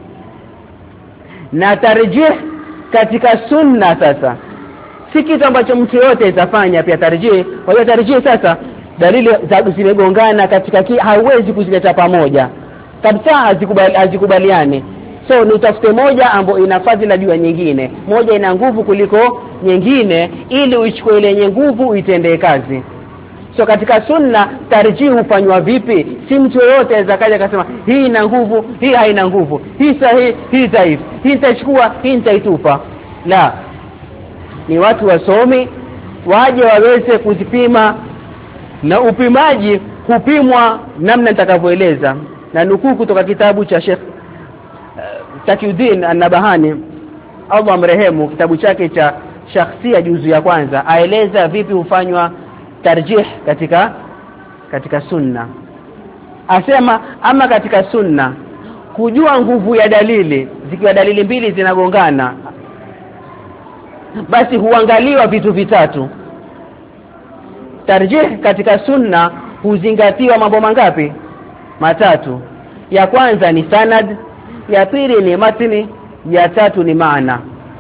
Na tarjih katika sunna sasa si kitu ambacho mtu yote itafanya pia tarjih. Kwa hiyo tarjih sasa dalili zimegongana katika hauwezi kuzileta pamoja kabisa, hazikubaliani. So ni utafute moja ambayo ina fadhila juu ya nyingine, moja ina nguvu kuliko nyingine, ili uichukue ile yenye nguvu uitendee kazi. So katika sunna tarjih hufanywa vipi? Si mtu yote azakaja akasema hii ina nguvu, hii haina nguvu, hii sahihi, hii dhaifu, hii nitachukua, hii nitaitupa. La, ni watu wasomi waje waweze kuzipima, na upimaji hupimwa namna nitakavyoeleza. Na nukuu kutoka kitabu cha Sheikh Taqiyuddin An-Nabahani, Allah amrehemu, kitabu chake cha Shakhsia juzu ya kwanza, aeleza vipi hufanywa tarjih katika sunna. Asema ama katika sunna kujua nguvu ya dalili, zikiwa dalili mbili zinagongana, basi huangaliwa vitu vitatu. Tarjih katika sunna huzingatiwa mambo mangapi? Matatu. Ya kwanza ni sanad, ya pili ni matni, ya tatu ni maana.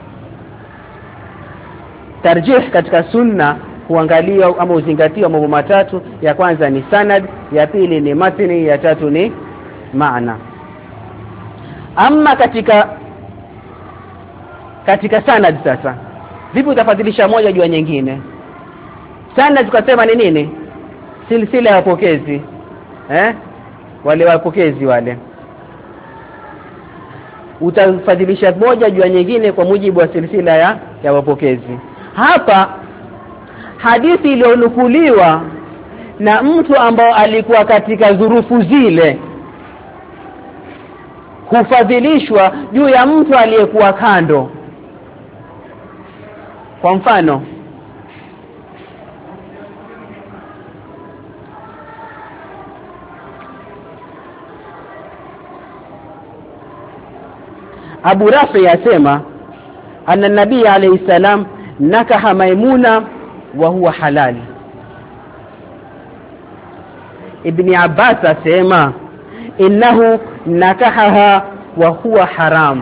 Tarjih katika sunna huangaliwa ama uzingatiwa mambo matatu. Ya kwanza ni sanad, ya pili ni matni, ya tatu ni maana. Ama katika sanad sasa, vipi utafadhilisha moja juu ya nyingine? Sana tukasema ni nini? Silsila ya wapokezi. Wale wapokezi wale. Utafadhilisha moja juu ya nyingine kwa mujibu wa silsila ya wapokezi. Hapa hadithi iliyonukuliwa na mtu ambao alikuwa katika dhurufu zile hufadhilishwa juu ya mtu aliyekuwa kando. Kwa mfano, Abu Rafi asema anna nabii alayhi salam nakaha Maimuna wa huwa halal. Ibn Abbas asema innahu nakahaha wa huwa haram.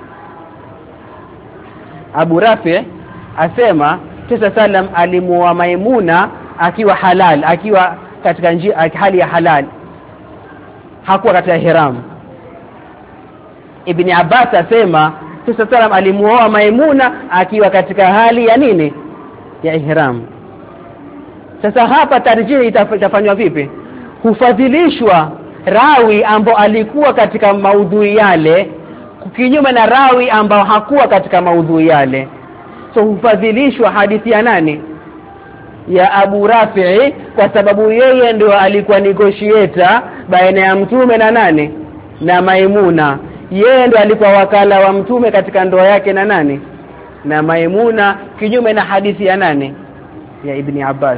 Abu Rafi asema Mtume sallam alimuoa Maimuna akiwa halal, akiwa katika hali ya halal, hakuwa katika ihram. Ibn Abbas asema Mtume sallam alimuoa Maimuna akiwa katika hali ya nini? Ya ihram. Sasa hapa tarjihi itafanywa vipi? Hufadhilishwa rawi ambao alikuwa katika maudhui yale kinyume na rawi ambao hakuwa katika maudhui yale. So hufadhilishwa hadithi ya nani? Ya Abu Rafi, kwa sababu yeye ndio alikuwa negotiator baina ya mtume na nani? Na Maimuna. Yeye ndio alikuwa wakala wa mtume katika ndoa yake na nani? Na Maimuna, kinyume na hadithi ya nani? Ya Ibn Abbas.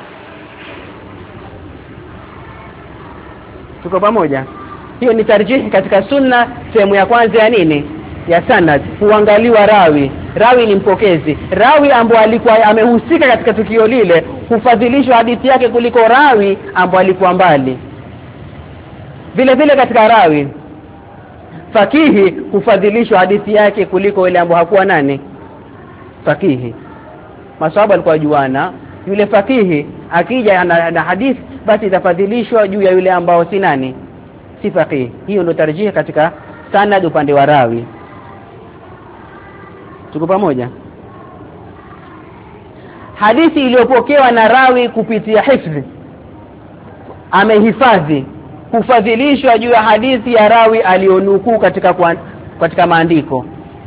Tuko pamoja? Hiyo ni tarjihi katika sunna, sehemu ya kwanza ya nini? Ya sanad. Huangaliwa rawi. Rawi ni mpokezi. Rawi ambaye alikuwa amehusika katika tukio lile hufadhilishwa hadithi yake kuliko rawi ambaye alikuwa mbali. Vile vile katika rawi fakihi hufadhilishwa hadithi yake kuliko ile ambaye hakuwa nani? Fakihi. Maswahaba alikuwa juana, yule fakihi akija na hadithi basi itafadhilishwa juu ya yule ambao si nani? Si fakihi. Hiyo ndio tarjihi katika sanad upande wa rawi. Tuko pamoja? Hadithi iliyopokewa na rawi kupitia hifdhi, amehifadhi, hufadhilishwa juu ya hadithi ya rawi alionukuu katika maandiko.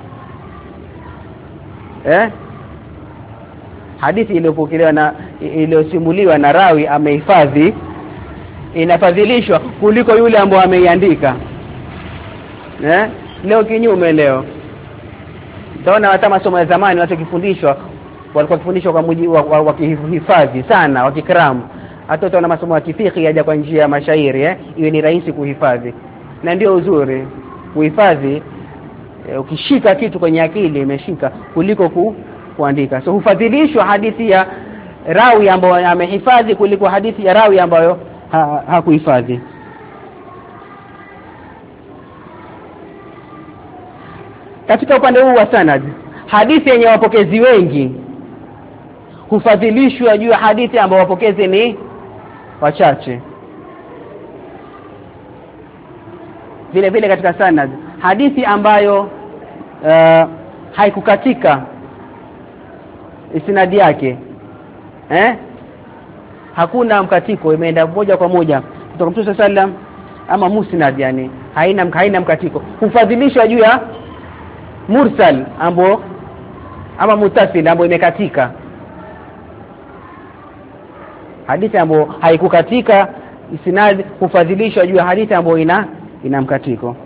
Hadithi iliyopokelewa na iliyosimuliwa na rawi amehifadhi inafadhilishwa kuliko yule ambaye ameiandika. Leo kinyume leo. Taona hata masomo ya zamani watu kifundishwa walikuwa kifundishwa kwa mujibu wa kuhifadhi sana, wakikram. Hata utaona masomo ya kifiki yaja kwa njia ya mashairi, iwe ni rahisi kuhifadhi. Na ndio uzuri kuhifadhi, ukishika kitu kwenye akili imeshika kuliko kuandika. So hufadhilishwa hadithi ya rawi ambayo amehifadhi kuliko hadithi ya rawi ambayo hakuhifadhi. Katika upande huu wa sanad, hadithi yenye wapokezi wengi hufadhilishwa juu ya hadithi ambayo wapokezi ni wachache. Vile vile katika sanad, hadithi ambayo haikukatika isnadi yake, hakuna mkatiko, imeenda moja kwa moja kutoka Mtume sallam, ama musnad, yani haina mkatiko, hufadhilishwa juu ya mursal ama mutasil ambayo imekatika. Hadithi ambayo haikukatika isnad hufadhilishwa juu ya hadithi ambayo ina mkatiko.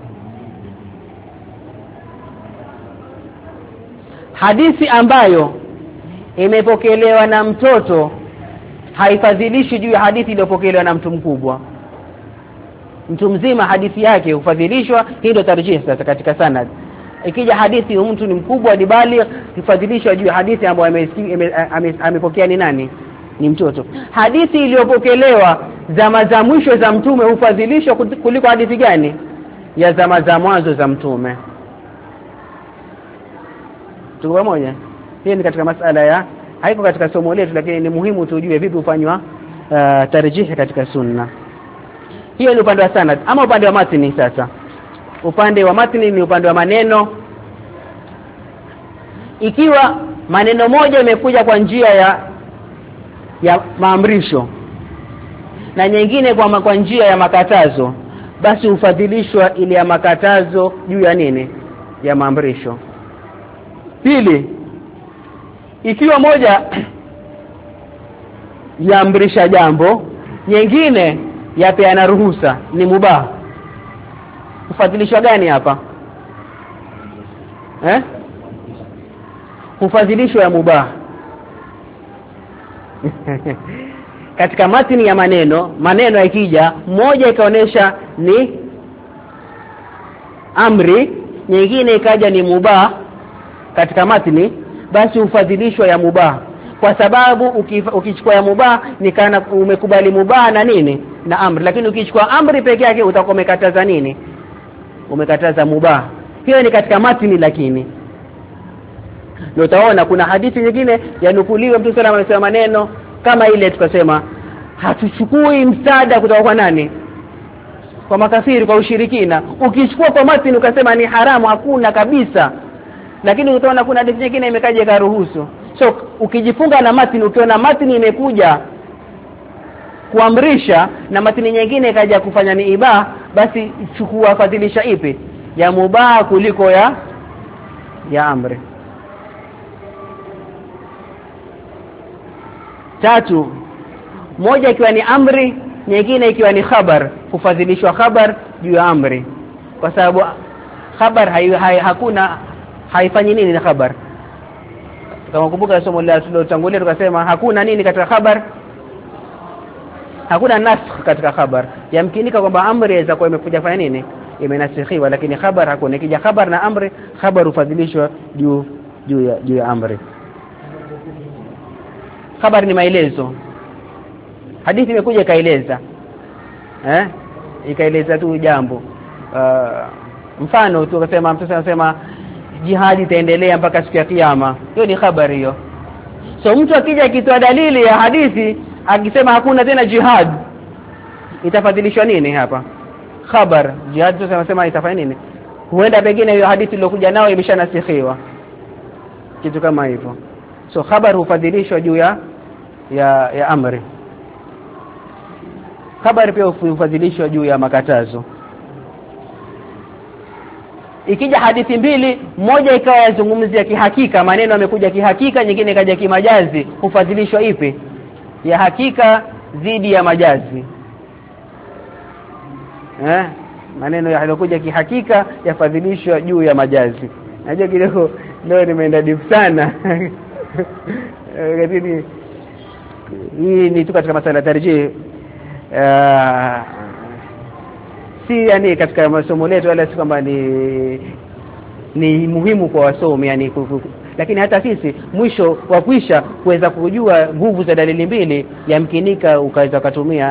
Hadithi ambayo imepokelewa na mtoto haifadhilishi juu ya hadithi iliyopokelewa na mtu mkubwa. Mtu mzima hadithi yake hufadhilishwa. Hii ndio tarjih sasa katika sanad. Ikija hadithi mtu ni mkubwa ni baligh, hufadhilishwa juu ya hadithi ambayo amepokea ni nani? Ni mtoto. Hadithi iliyopokelewa zama za mwisho za mtume hufadhilishwa kuliko hadithi gani? Ya zama za mwanzo za mtume. Tuko pamoja? Hii ni katika masala ya, haiko katika somo letu, lakini ni muhimu tujue vipi hufanywa tarjihi katika sunna. Hiyo ni upande wa sanad. Ama upande wa matni sasa. Upande wa matni ni upande wa maneno. Ikiwa maneno moja imekuja kwa njia ya maamrisho na nyingine kwa njia ya makatazo, basi ufadhilishwa ile ya makatazo juu ya nini? Ya maamrisho. Pili, ikiwa moja yaamrisha jambo, nyingine yapeana ruhusa, ni mubah, ufadhilishwa gani hapa? Ufadhilishwa ya mubah. Katika matini ya maneno yakija, moja ikaonesha ni amri, nyingine ikaja ni mubah katika matini, basi ufadhilishwa ya mubah, kwa sababu ukichukua ya mubah ni kana umekubali mubah na nini? Na amri. Lakini ukichukua amri peke yake utakuwa umekataza nini? Umekataza mubah. Hiyo ni katika matini. Lakini ndio utaona kuna hadithi nyingine yanukuliwa Mtume sallallahu alayhi wasallam maneno kama ile, tukasema hatuchukui msaada kutoka kwa nani? Kwa makafiri, kwa ushirikina. Ukichukua kwa matini ukasema ni haramu, hakuna kabisa. Lakini utaona kuna hadithi nyingine imekaja karuhusu. So ukijifunga na matini, ukiona matini imekuja kuamrisha na matini nyingine ikaja kufanya ni ibah, basi chukua fadhilisha ipi? Ya mubah kuliko ya amri. Tatu, moja ikiwa ni amri, nyingine ikiwa ni khabar, kufadhilishwa khabar juu ya amri, kwa sababu khabar hakuna haifanyi nini na khabar. Kama kumbuka somo la tulotangulia tukasema hakuna nini katika khabar, hakuna nasakh katika khabar. Yamkinika kwamba amri inaweza kuwa imekuja kufanya nini? Imenasikhiwa, lakini khabar hakuna. Ikija khabar na amri, khabar ufadhilishwa juu ya amri. Khabar ni maelezo. Hadithi imekuja ikaeleza ikaeleza tu jambo. Mfano tukasema Mtume anasema jihad itaendelea mpaka siku ya kiyama. Hiyo ni habari hiyo. So mtu akija akitoa dalili ya hadithi akisema hakuna tena jihad, itafadhilishwa nini hapa? Khabar. Jihad tunasema itafanya nini? Huenda pengine hiyo hadithi iliyokuja nao imeshanasikhiwa, kitu kama hivyo. So khabar hufadhilishwa juu ya amri. Khabar pia hufadhilishwa juu ya makatazo. Ikija hadithi mbili, moja ikawa yazungumzia kihakika, maneno yamekuja kihakika, nyingine ikaja kimajazi, hufadhilishwa ipi? Ya hakika dhidi ya majazi. Maneno yaliokuja kihakika yafadhilishwa juu ya majazi. Najua kidogo leo nimeenda deep sana. Lakini hii ni tu katika masala tarjih. Si yani katika masomo letu, wala si kwamba ni muhimu kwa wasomi yani, lakini hata sisi mwisho wa kuisha kuweza kujua nguvu za dalili mbili, yamkinika ukaweza kutumia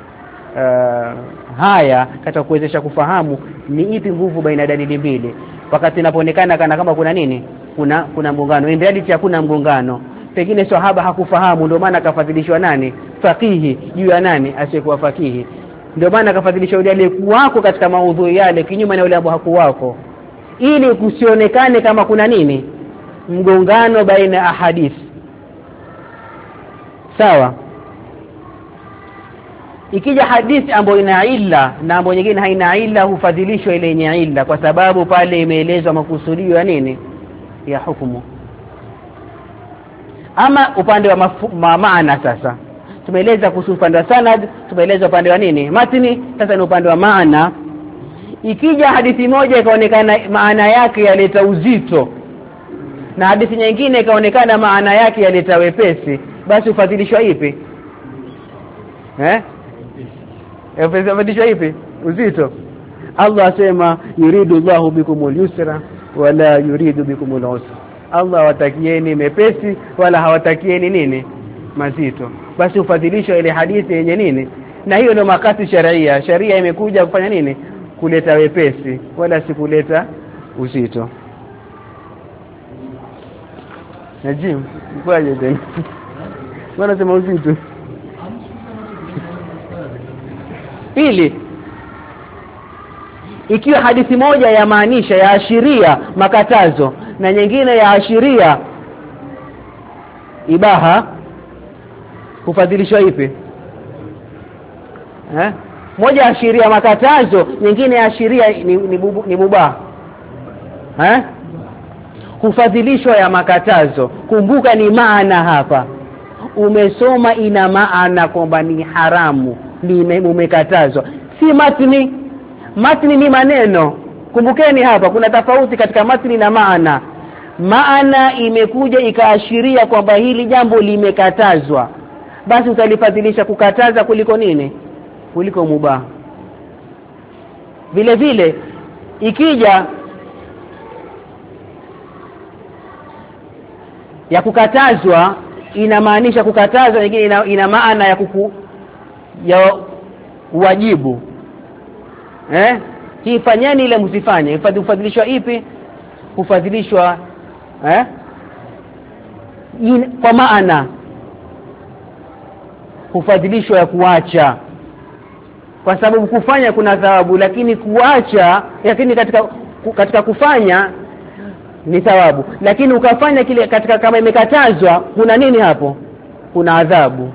haya katika kuwezesha kufahamu ni ipi nguvu baina dalili mbili, wakati inapoonekana kana kama kuna nini, kuna mgongano. In reality hakuna mgongano. Pengine sahaba hakufahamu, ndio maana akafadhilishwa nani? Fakihi juu ya nani? Asiyekuwa fakihi. Ndio maana akafadhilishwa yule aliyekuwako katika maudhui yale, kinyume na yule ambaye hakuwako, ili kusionekane kama kuna nini, mgongano baina ya hadithi. Sawa? Ikija hadithi ambayo ina illa na ambayo nyingine haina illa, hufadhilishwa ile yenye illa, kwa sababu pale imeelezwa makusudio ya nini, ya hukumu. Ama upande wa maana, sasa tumeeleza kuhusu upande wa sanad, tumeeleza upande wa nini, matni. Sasa ni upande wa maana. Ikija hadithi moja ikaonekana maana yake yaleta uzito, na hadithi nyingine ikaonekana maana yake yaleta wepesi, basi ufadhilishwa ipi? Ufadhilishwa ipi? Uzito. Allah asema yuridu Allahu bikumul yusra wala yuridu bikumul usra. Allah hawatakieni mepesi wala hawatakieni nini, mazito. Basi ufadhilishwa ile hadithi yenye nini, na hiyo ndio makasi sharia. Sharia imekuja kufanya nini? Kuleta wepesi wala si kuleta uzito. Najim, kwaje tena? Bwana sema uzito. Pili, ikiwa hadithi moja ya maanisha ya ashiria makatazo na nyingine ya ashiria ibaha, hufadhilishwa ipi? Moja ashiria makatazo, nyingine ashiria ni mubah. Hufadhilishwa ya makatazo. Kumbuka ni maana hapa. Umesoma ina maana kwamba ni haramu, ni umekatazwa. Si matni. Matni ni maneno. Kumbukeni hapa kuna tofauti katika matni na maana. Maana imekuja ikaashiria kwamba hili jambo limekatazwa. Basi utalifadhilisha kukataza kuliko nini? Kuliko mubah. Vile vile ikija ya kukatazwa inamaanisha kukatazwa, nyingine ina maana ya wajibu. Hii fanyeni ile msifanye. Hufadhilishwa ipi? Hufadhilishwa kwa maana. Hufadhilishwa ya kuacha. Kwa sababu kufanya kuna thawabu, lakini kuacha, lakini katika kufanya ni thawabu, lakini ukafanya kile katika kama imekatazwa kuna nini hapo? Kuna adhabu.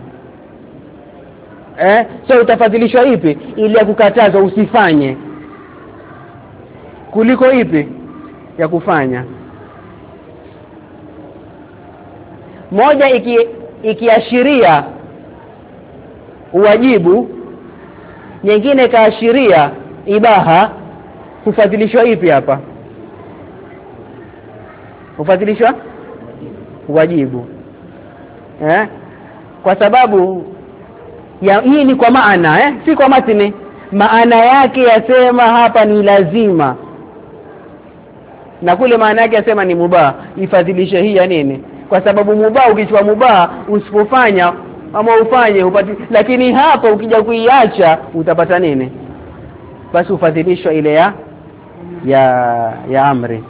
So utafadhilishwa ipi? Ile ya kukatazwa usifanye kuliko ipi? Ya kufanya. Moja ikiashiria uwajibu, nyingine kaashiria ibaha, hufadhilishwa ipi hapa? Hufadhilishwa wajibu. Kwa sababu hii ni kwa maana, si kwa matni. Maana yake yasema hapa ni lazima, na kule maana yake yasema ni mubah. Ifadhilishe hii ya nini? Kwa sababu mubah, ukichukua mubah usipofanya ama ufanye upati, lakini hapa ukija kuiacha utapata nini? Basi ufadhilishwa ile ya amri.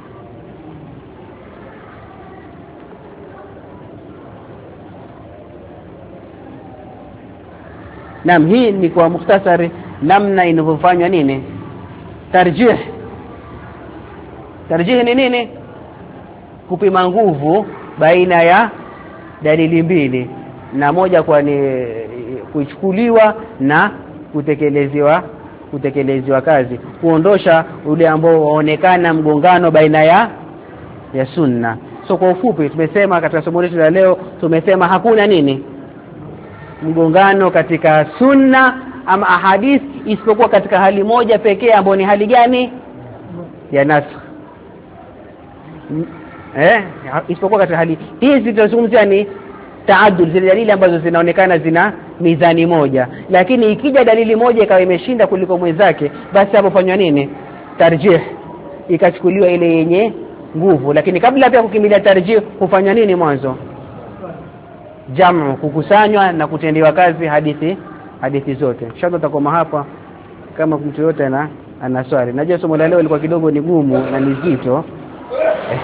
Naam, hii ni kwa mukhtasari namna inavyofanywa nini? Tarjih. Tarjih ni nini? Kupima nguvu baina ya dalili mbili, na moja kwa ni kuchukuliwa na kutekelezewa kazi, kuondosha ule ambao waonekana mgongano baina ya sunna. So kwa ufupi tumesema katika somo letu la leo, tumesema hakuna nini? Mgongano katika sunna ama ahadith, isipokuwa katika hali moja pekee, ambayo ni hali gani? Ya nasakh. Isipokuwa katika hali hizi tunazungumzia ni taaddud, zile dalili ambazo zinaonekana zina mizani moja, lakini ikija dalili moja ikawa imeshinda kuliko mwenzake, basi hapo fanywa nini? Tarjih, ikachukuliwa ile yenye nguvu. Lakini kabla ya kukimilia tarjih hufanywa nini mwanzo? Jamu, kukusanywa na kutendewa kazi hadithi zote. Inshallah tutakoma hapa. Kama mtu yote ana swali. Najua somo la leo lilikuwa kidogo ni gumu na ni zito.